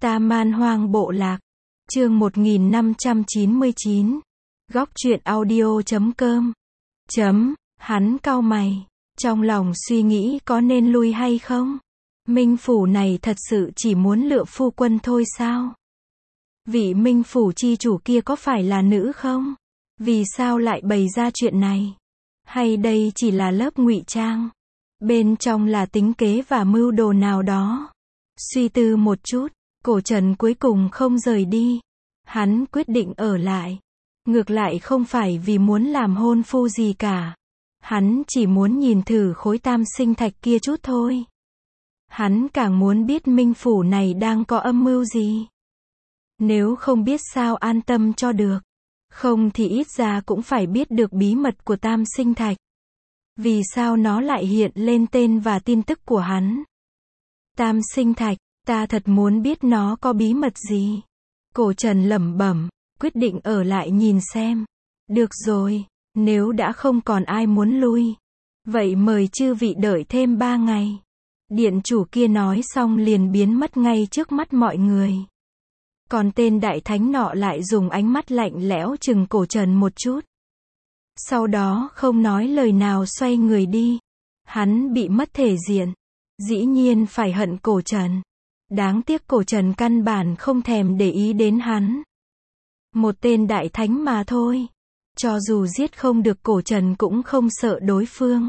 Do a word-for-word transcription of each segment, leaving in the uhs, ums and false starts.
Ta Man Hoang Bộ Lạc. Chương một nghìn năm trăm chín mươi chín. Góc truyện audio chấm com. Chấm, hắn cau mày. Trong lòng suy nghĩ có nên lui hay không? Minh phủ này thật sự chỉ muốn lựa phu quân thôi sao? Vị Minh phủ chi chủ kia có phải là nữ không? Vì sao lại bày ra chuyện này? Hay đây chỉ là lớp ngụy trang? Bên trong là tính kế và mưu đồ nào đó? Suy tư một chút, Cổ Trần cuối cùng không rời đi. Hắn quyết định ở lại. Ngược lại không phải vì muốn làm hôn phu gì cả. Hắn chỉ muốn nhìn thử khối tam sinh thạch kia chút thôi. Hắn càng muốn biết Minh phủ này đang có âm mưu gì. Nếu không biết sao an tâm cho được. Không thì ít ra cũng phải biết được bí mật của tam sinh thạch. Vì sao nó lại hiện lên tên và tin tức của hắn? Tam sinh thạch, ta thật muốn biết nó có bí mật gì. Cổ Trần lẩm bẩm, quyết định ở lại nhìn xem. Được rồi, nếu đã không còn ai muốn lui, vậy mời chư vị đợi thêm ba ngày. Điện chủ kia nói xong liền biến mất ngay trước mắt mọi người. Còn tên đại thánh nọ lại dùng ánh mắt lạnh lẽo chừng Cổ Trần một chút. Sau đó không nói lời nào xoay người đi. Hắn bị mất thể diện. Dĩ nhiên phải hận Cổ Trần. Đáng tiếc Cổ Trần căn bản không thèm để ý đến hắn. Một tên đại thánh mà thôi. Cho dù giết không được Cổ Trần cũng không sợ đối phương.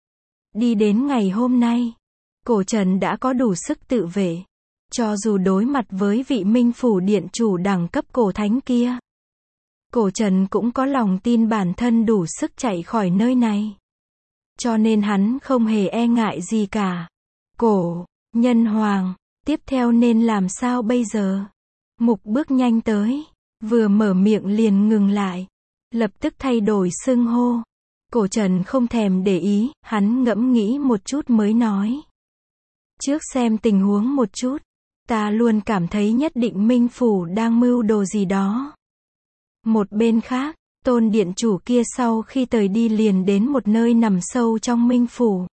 Đi đến ngày hôm nay, Cổ Trần đã có đủ sức tự vệ. Cho dù đối mặt với vị Minh phủ điện chủ đẳng cấp cổ thánh kia, Cổ Trần cũng có lòng tin bản thân đủ sức chạy khỏi nơi này. Cho nên hắn không hề e ngại gì cả. Cổ nhân hoàng, tiếp theo nên làm sao bây giờ? Mục bước nhanh tới, vừa mở miệng liền ngừng lại, lập tức thay đổi xưng hô. Cổ Trần không thèm để ý, hắn ngẫm nghĩ một chút mới nói. Trước xem tình huống một chút, ta luôn cảm thấy nhất định Minh phủ đang mưu đồ gì đó. Một bên khác, tôn điện chủ kia sau khi rời đi liền đến một nơi nằm sâu trong Minh phủ.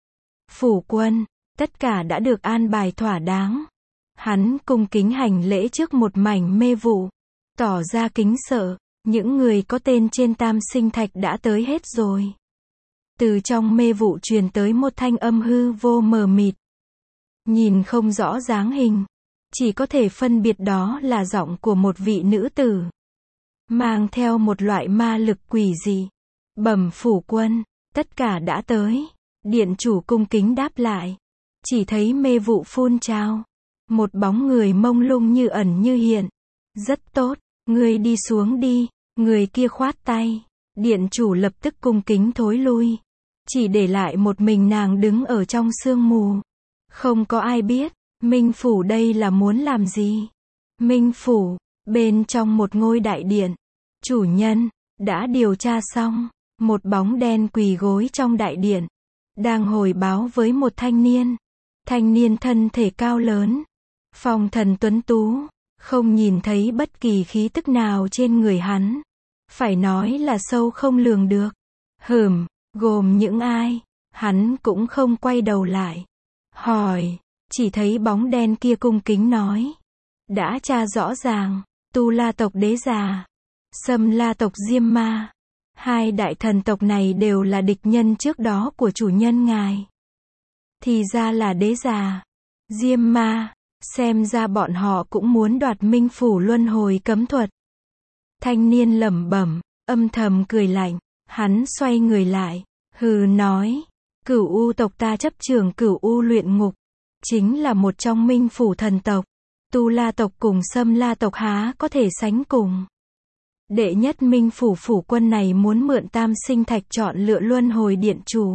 Phủ quân, tất cả đã được an bài thỏa đáng. Hắn cung kính hành lễ trước một mảnh mê vụ, tỏ ra kính sợ. Những người có tên trên tam sinh thạch đã tới hết rồi. Từ trong mê vụ truyền tới một thanh âm hư vô mờ mịt. Nhìn không rõ dáng hình, chỉ có thể phân biệt đó là giọng của một vị nữ tử, mang theo một loại ma lực quỷ dị. Bẩm phủ quân, tất cả đã tới. Điện chủ cung kính đáp lại. Chỉ thấy mê vụ phun trào. Một bóng người mông lung như ẩn như hiện. Rất tốt, ngươi đi xuống đi. Người kia khoát tay. Điện chủ lập tức cung kính thối lui. Chỉ để lại một mình nàng đứng ở trong sương mù. Không có ai biết, Minh phủ đây là muốn làm gì. Minh phủ, bên trong một ngôi đại điện. Chủ nhân, đã điều tra xong. Một bóng đen quỳ gối trong đại điện. Đang hồi báo với một thanh niên. Thanh niên thân thể cao lớn. Phong thần tuấn tú. Không nhìn thấy bất kỳ khí tức nào trên người hắn. Phải nói là sâu không lường được. Hừm, gồm những ai? Hắn cũng không quay đầu lại. Hỏi, chỉ thấy bóng đen kia cung kính nói. Đã tra rõ ràng, Tu La tộc đế già, Sâm La tộc Diêm Ma. Hai đại thần tộc này đều là địch nhân trước đó của chủ nhân ngài. Thì ra là đế già, Diêm Ma, xem ra bọn họ cũng muốn đoạt Minh phủ luân hồi cấm thuật. Thanh niên lẩm bẩm, âm thầm cười lạnh, hắn xoay người lại, hừ nói, Cửu U tộc ta chấp trưởng Cửu U luyện ngục, chính là một trong Minh phủ thần tộc. Tu La tộc cùng Sâm La tộc há có thể sánh cùng. Đệ nhất Minh phủ phủ quân này muốn mượn tam sinh thạch chọn lựa luân hồi điện chủ.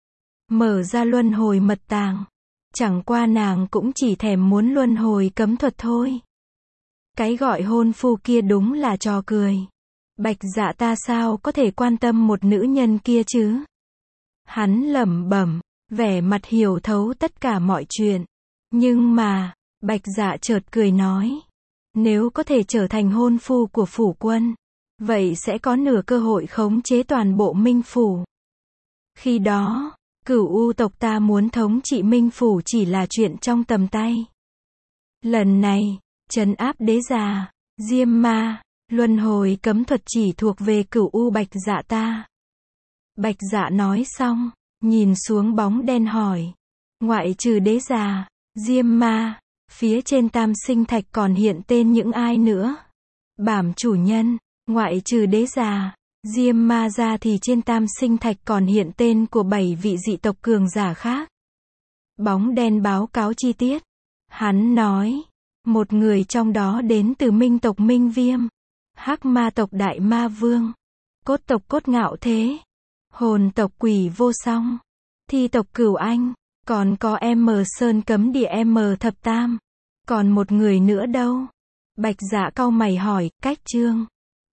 Mở ra luân hồi mật tàng. Chẳng qua nàng cũng chỉ thèm muốn luân hồi cấm thuật thôi. Cái gọi hôn phu kia đúng là trò cười. Bạch Dạ ta sao có thể quan tâm một nữ nhân kia chứ? Hắn lẩm bẩm, vẻ mặt hiểu thấu tất cả mọi chuyện. Nhưng mà, Bạch Dạ chợt cười nói. Nếu có thể trở thành hôn phu của phủ quân, vậy sẽ có nửa cơ hội khống chế toàn bộ Minh phủ. Khi đó, Cửu U tộc ta muốn thống trị Minh phủ chỉ là chuyện trong tầm tay. Lần này, trấn áp đế già, diêm ma, luân hồi cấm thuật chỉ thuộc về Cửu U Bạch Dạ ta. Bạch Dạ nói xong, nhìn xuống bóng đen hỏi. Ngoại trừ đế già, diêm ma, phía trên tam sinh thạch còn hiện tên những ai nữa? Bẩm chủ nhân, ngoại trừ đế già, diêm ma ra thì trên tam sinh thạch còn hiện tên của bảy vị dị tộc cường giả khác. Bóng đen báo cáo chi tiết. Hắn nói, một người trong đó đến từ Minh tộc Minh Viêm, Hắc ma tộc Đại Ma Vương, Cốt tộc Cốt Ngạo Thế, Hồn tộc Quỷ Vô Song, Thi tộc Cửu Anh, còn có M Sơn Cấm Địa M Thập Tam. Còn một người nữa đâu? Bạch Dạ cau mày hỏi, Cách Trương.